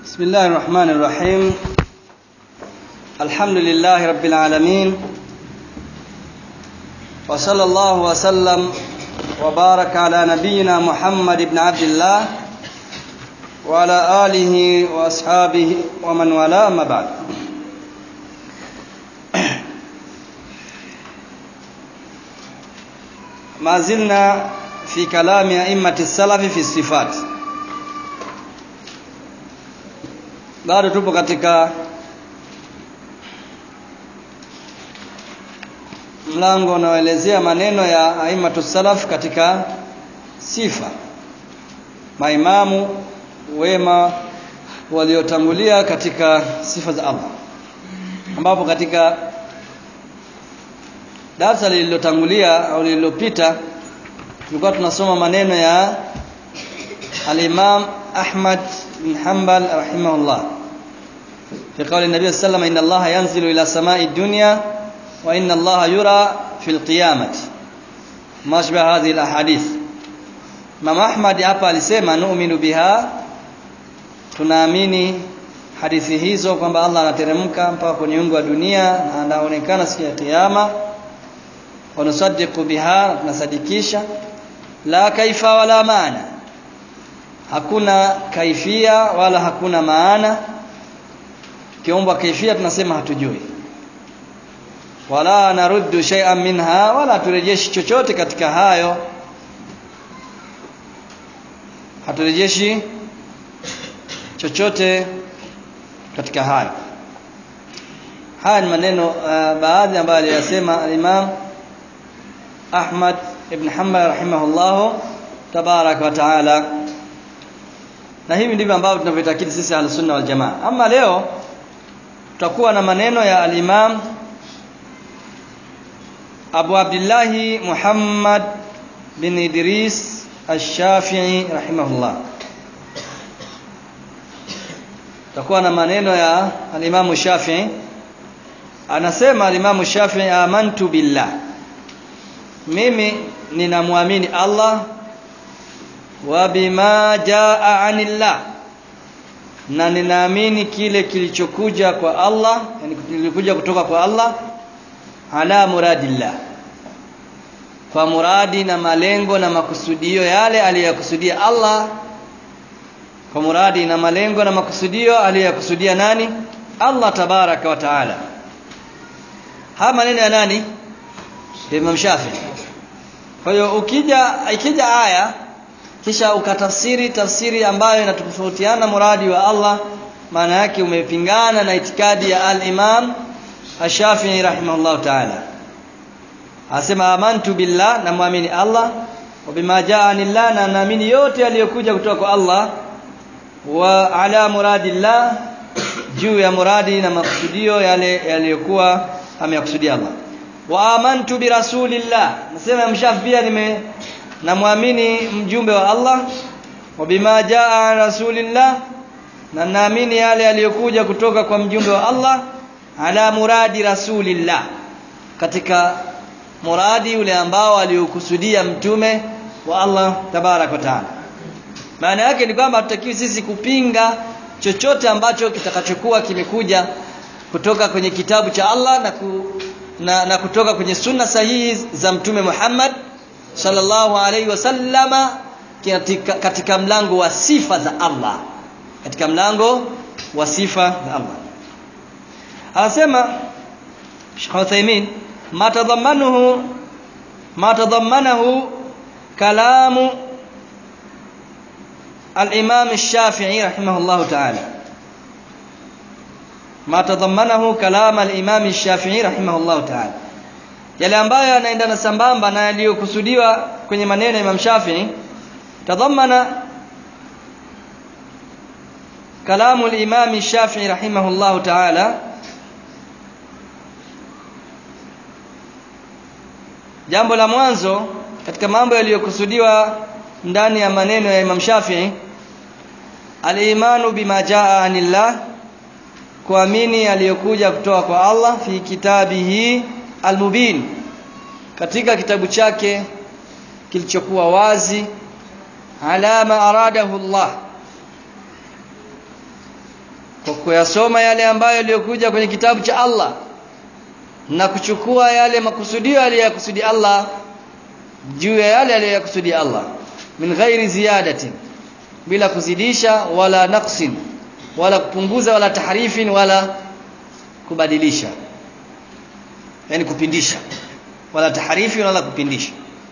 بسم الله الرحمن الرحيم. الحمد لله رب العالمين، وصلى الله وسلم وبارك على نبينا محمد بن عبد الله وعلى آله وأصحابه ومن والاه، ما بعد. ما زلنا في كلام أئمة السلف في الصفات. Bado tupo katika mlango unaoelezea maneno ya aimatus salaf katika sifa, maimamu wema waliotangulia katika sifa za Allah, ambapo katika darasa lililotangulia au lililopita tulikuwa tunasoma maneno ya al-Imam Ahmad bin Hanbal rahimahullah في قول النبي صلى الله عليه وسلم إن الله ينزل إلى سماء الدنيا وإن الله يرى في القيامة، ما شبه هذه الأحاديث. Imam Ahmad hapa alisema nu'minu biha, tunaamini hadithi hizo kwamba Allah anateremka mpaka kwenye ungo wa dunia na anaonekana siku ya kiyama. Wa nusaddiqu biha, tunasadikisha. La kaifa wala maana, hakuna kaifia wala hakuna maana. Kiomba kaifia tunasema hatujui, wala naruddu shay'an minha, wala turejeshi chochote katika hayo, haturejeshi chochote katika hayo. Haya ni maneno baadhi ambayo aliyasema al-Imam Ahmad ibn Hanbal rahimahullah tabaraka wa taala, na hivi ndivyo ambavyo tunavyotakidi sisi Ahlus-Sunna wal Jamaa. Ama leo tutakuwa na maneno ya al-Imam Abu Abdullah Muhammad bin Idris Ash-Shafi'i rahimahullah. Tutakuwa na maneno ya al-Imam Shafi'i. Anasema al-Imam Shafi'i, amantu billah, mimi ninamwamini Allah, wa bima jaa anillah, na ninaamini kile kilichokuja kwa Allah, yani kilikuja kutoka kwa Allah, ala muradillah, kwa muradi na malengo na makusudio yale aliyokusudia Allah, kwa muradi na malengo na makusudio aliyokusudia nani? Allah tabaraka wa taala. Haya maneno ya nani? Imam Shafi'i. Kwa hiyo ikija aya kisha ukatafsiri tafsiri ambayo inatofautiana muradi wa Allah, maana yake umepingana na itikadi ya al-Imam Ash-Shafi'i rahimahullah ta'ala. Asema amantu billah, na muamini Allah, wa bima jaa anillah, na naamini yote yaliyokuja kutoka kwa Allah, wa ala muradillah, juu ya muradi na makusudio yale yaliyokuwa ameyakusudia Allah. Wa amantu bi rasulillah, nasema Mshafi pia namwamini mjumbe wa Allah, wa bima jaa rasulillah, na naamini yale yaliyokuja kutoka kwa mjumbe wa Allah, ala muradi rasulillah, katika muradi ule ambao aliokusudia mtume wa Allah tabarak wa taala. Maana yake ni kwamba hatutakiwi sisi kupinga chochote kitakachokuwa kimekuja kutoka kwenye kitabu cha Allah na kutoka kwenye sunna sahihi za mtume Muhammad sallallahu alaihi wasallama, katika mlango wa sifa za Allah, katika mlango wa sifa za Allah. Anasema Sheikh Uthaymeen, ma tadammanahu kalamu al-Imam Ash-Shafi'i rahimahullah ta'ala, ma tadammanahu kalam al-Imam Ash-Shafi'i rahimahullah ta'ala, yale ambayo yanaendana sambamba na yaliyokusudiwa kwenye maneno ya Imam Shafi'i. Tadhammana kalamu al-Imam Shafi'i rahimahullah ta'ala, jambo la mwanzo katika mambo yaliyokusudiwa ndani ya maneno ya Imam Shafi'i, al-imanu bima jaa anillah, kuamini aliyokuja kutoka kwa Allah, fi kitabihi al-mubin, katika kitabu chake kilichokuwa wazi, ala ma aradahu Allah, kwa kuyasoma yale ambayo yaliyokuja kwenye kitabu cha Allah na kuchukua yale makusudio aliyokusudia Allah juu ya yale aliyokusudia Allah, min ghairi ziyadatin, bila kuzidisha wala naqsin, wala kupunguza, wala tahrifin, wala kubadilisha, yani kupindisha, wala tahrifi wala kupindisha.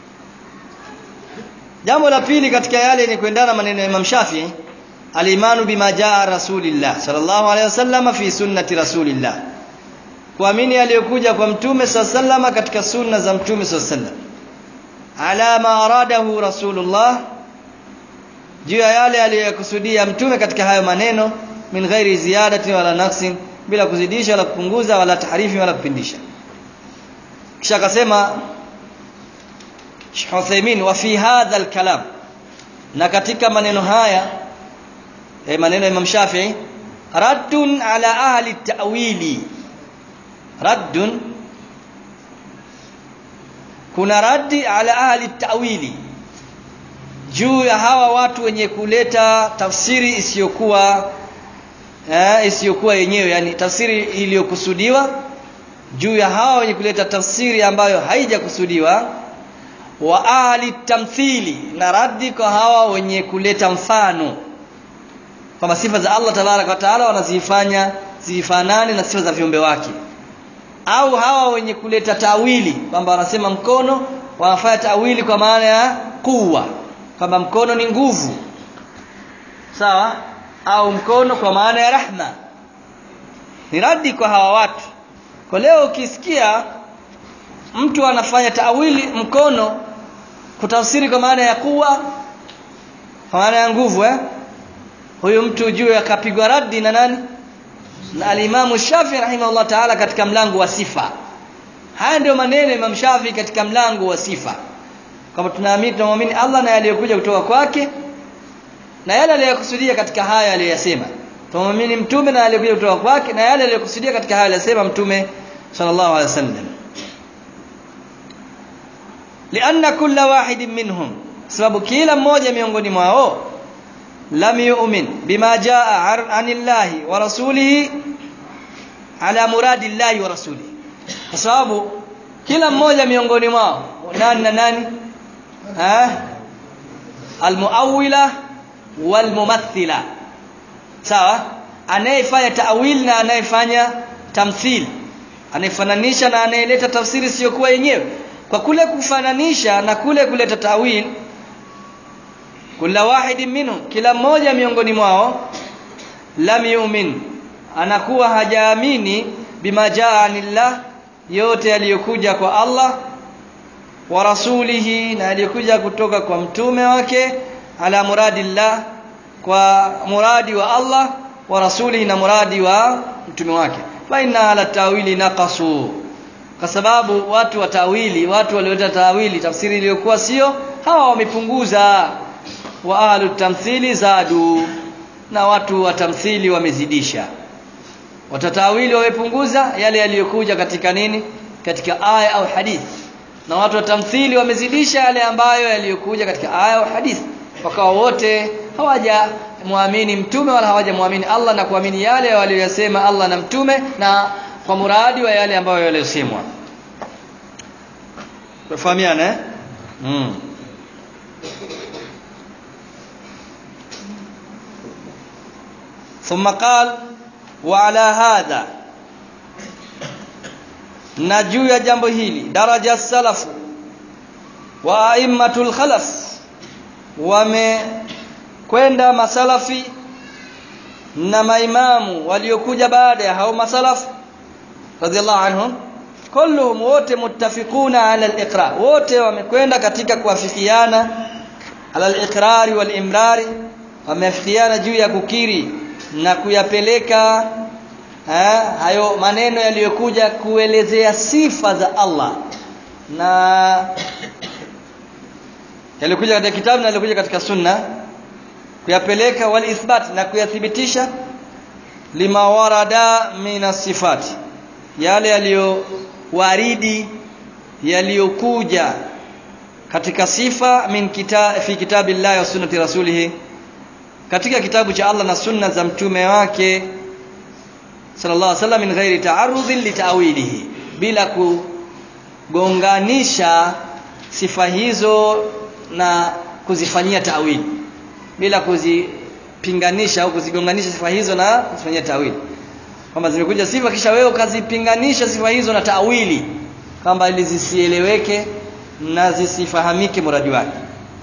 Jambo la pili katika yale ni kuendana maneno ya Imam Shafi'i, al-imanu bima jaa rasulillah sallallahu alaihi wasallam fi sunnati rasulillah, kuamini aliyokuja kwa mtume sallallahu katika sunna za mtume sallallahu ala ma aradahu rasulullah, juu ya yale aliyokusudia mtume katika hayo maneno, min ghairi ziyadati wala naqsin, bila kuzidisha wala kupunguza wala tahrifi wala kupindisha. Kisha akasema Sheikh Uthaymeen, wa fi hadha al-kalam, na katika maneno haya maneno ya Imam Shafi'i, raddun ala ahli at-ta'wili, raddun, kuna raddi ala ahli at-ta'wili, juu ya hawa watu wenye kuleta tafsiri isiyokuwa yenyewe, yani tafsiri iliyokusudiwa, juu ya hawa wenye kuleta tafsiri ambayo haijakusudiwa. Wa ahli tamthili, na raddi kwa hawa wenye kuleta mfano kama sifa za Allah tabaraka wa taala wanazifanya zifanane na sifa za viumbe wake, au hawa wenye kuleta tawili kwamba wanasema mkono, wanafanya tawili kwa maana ya kuwa, kwamba mkono ni nguvu, sawa, au mkono kwa maana ya rahma. Ni raddi kwa hawa watu. Kwa leo ukisikia mtu anafanya tawili mkono kutafsiri kwa maana ya kuwa, kwa maana ya nguvu, huyo mtu juu akapigwa raddi na nani? Na al-Imam Shafi'i rahimahullah ta'ala katika mlango wa sifa. Haya ndio maneno Imam Shafi'i katika mlango wa sifa, kama tunamwamini Allah na yaliyokuja kutoka kwake na yale aliyokusudia katika haya aliyosema. Tunamwamini mtume na yaliyokuja kutoka kwake na yale aliyokusudia katika haya aliyosema mtume sallallahu alaihi wasallam. Lianna kulla wahidin minhum, sababu kila mmoja miongoni mwao, lam yu'min bima jaa anillahi wa rasulihi ala muradillahi wa rasulihi, kwa sababu kila mmoja miongoni mwao, nani na nani? Almuawwila walmumathila, sawa, anayefanya ta'wil na anayefanya tamthil, anayefananisha na anayeleta tafsiri sio kwa yenyewe. Kwa kule kufananisha na kule kuleta ta'wil, kila wahidin minhum, kila mmoja miongoni mwao, lam yu'min, anakuwa hajaamini bima jaa anillah, yote yaliyokuja kwa Allah, wa rasulihi, na yaliyokuja kutoka kwa mtume wake, ala muradillah, kwa muradi wa Allah, wa rasulihi, na muradi wa mtume wake. Fa inna ala tawili naqasu, kwa sababu watu wa tawili, watu walioleta tawili, tafsiri iliyokuwa sio, hawa wamepunguza. Wa ahlu tamthili zadu, na watu wa tamthili wamezidisha. Watatawili wamepunguza yale yaliyokuja katika nini? Katika aya au hadith. Na watu wa tamthili wamezidisha yale ambayo yaliyokuja katika aya au hadith. Wakawa wote hawajamwamini mtume wala hawajamwamini Allah, na kuamini yale waliyosema Allah na mtume, na kwa muradi wa yale ambayo yaliyosemwa. Tufahamiane ثم قال وعلى هذا, na juu ya jambo hili, daraja salafu wa aimmatul khalaf, wamekwenda masalafi na maimamu waliokuja baada ya hao masalafu radhiallahu anhum, kulluhum, wote muttafiquna ala al-iqrar, wote wamekwenda katika kuafikiana ala al-iqrari wal imrari, wameafikiana juu ya kukiri na kuyapeleka hayo maneno yaliyokuja kuelezea sifa za Allah, na yalikuja katika kitabu na yalikuja katika sunna, kuyapeleka wal ithbat, na kuyathibitisha lima warada min sifat, yale yaliyowaridi yaliyokuja katika sifa min fi kitabillahi wa sunnati rasulih, katika kitabu cha Allah na sunna za mtume wake sallallahu alaihi wasallam min ghairi ta'arrudhin litawilihi, bila kugonganisha sifa hizo na kuzifanyia tawili, bila kuzipinganisha au kuzigonganisha sifa hizo na kuzifanyia tawili. Kama zimekuja sifa kisha wewe ukazipinganisha sifa hizo na tawili, kwamba ili zisieleweke na zisifahamike muradi wake.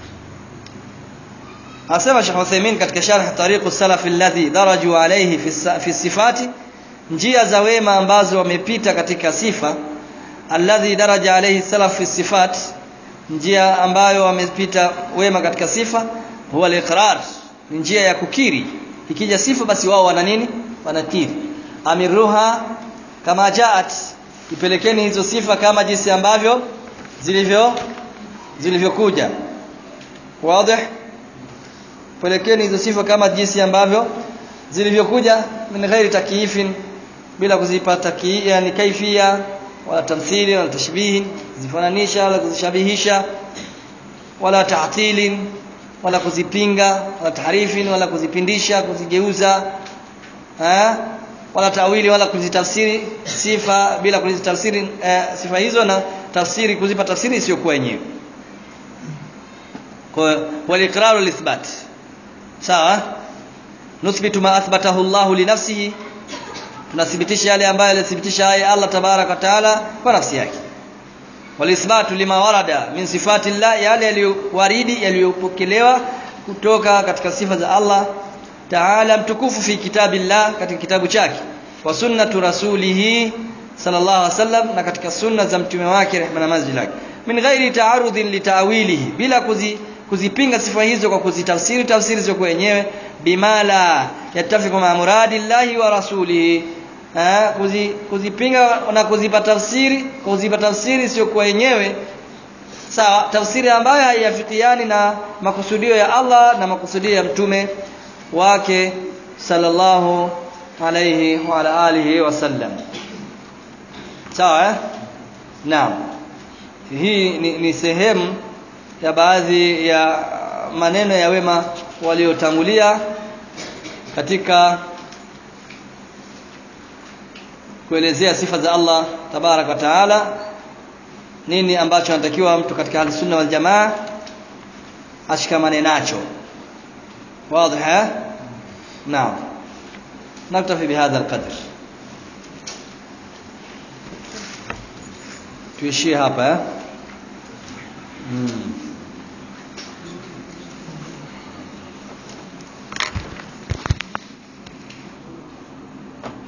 Asema Sheikh Uthaymeen katika sharh Tariq as-Salaf alladhi daraju alayhi fi sifati, njia za wema ambazo wamepita katika sifa. Alladhi daraja alayhi salaf fi sifat, njia ambayo wamepita wema katika sifa. Huwa al-iqrar, njia ya kukiri. Ikija sifa basi wao wana nini? Wanakiri. Amiruha kama jaat, ipelekeni hizo sifa kama jinsi ambavyo zilivyokuja. Wazi? Pelekeni hizo sifa kama jinsi ambavyo zilivyokuja, min ghairi takyifin, bila kuzipata yani kaifia wala tamthili wala tashbih, zifananisha wala kuzishabihisha, wala ta'tilin wala kuzipinga, wala tahrifin wala kuzipindisha, kuzigeuza, wala tawili wala kuzitafsiri sifa bila kuzitafsiri sifa hizo na tafsiri, kuzipa tafsiri isiyokuwa yenyewe. Kwa wal-iqrar wal-ithbat, sawa. Nuthbitu ma athbatahu Allah li nafsihi, tunathibitisha yale ambayo alithibitisha Allah tabaraka wa taala kwa nafsi yake. Wal-ithbatu lima warada min sifati Allah, yale yaliyowaridi yaliyopokelewa kutoka katika sifa za Allah taala mtukufu fi kitabillah, katika kitabu chake, wa sunnatu rasulihi sallallahu alaihi wasallam, na katika sunna za mtume wake rehma na amani zake, min ghairi ta'arudhin li ta'wilihi, bila kuzipinga sifa hizo kwa tafsiri zio kwa wenyewe, bima la yattafiqu ma muradillahi wa rasulihi, kuzipinga na kuzipa tafsiri sio kwa wenyewe, sawa, tafsiri ambayo haiafikiani na makusudio ya Allah na makusudio ya mtume wake sallallahu alayhi wa ala alihi wasallam, sawa. Naam, hii ni sehemu ya baadhi ya maneno ya wema waliotangulia katika kuelezea sifa za Allah tabarak wa taala, nini ambacho anatakiwa mtu katika Ahlus-Sunna wal Jamaa ashikamane nacho. Wazi? Naam, naktafi bihadha alqadr, tuishie hapa.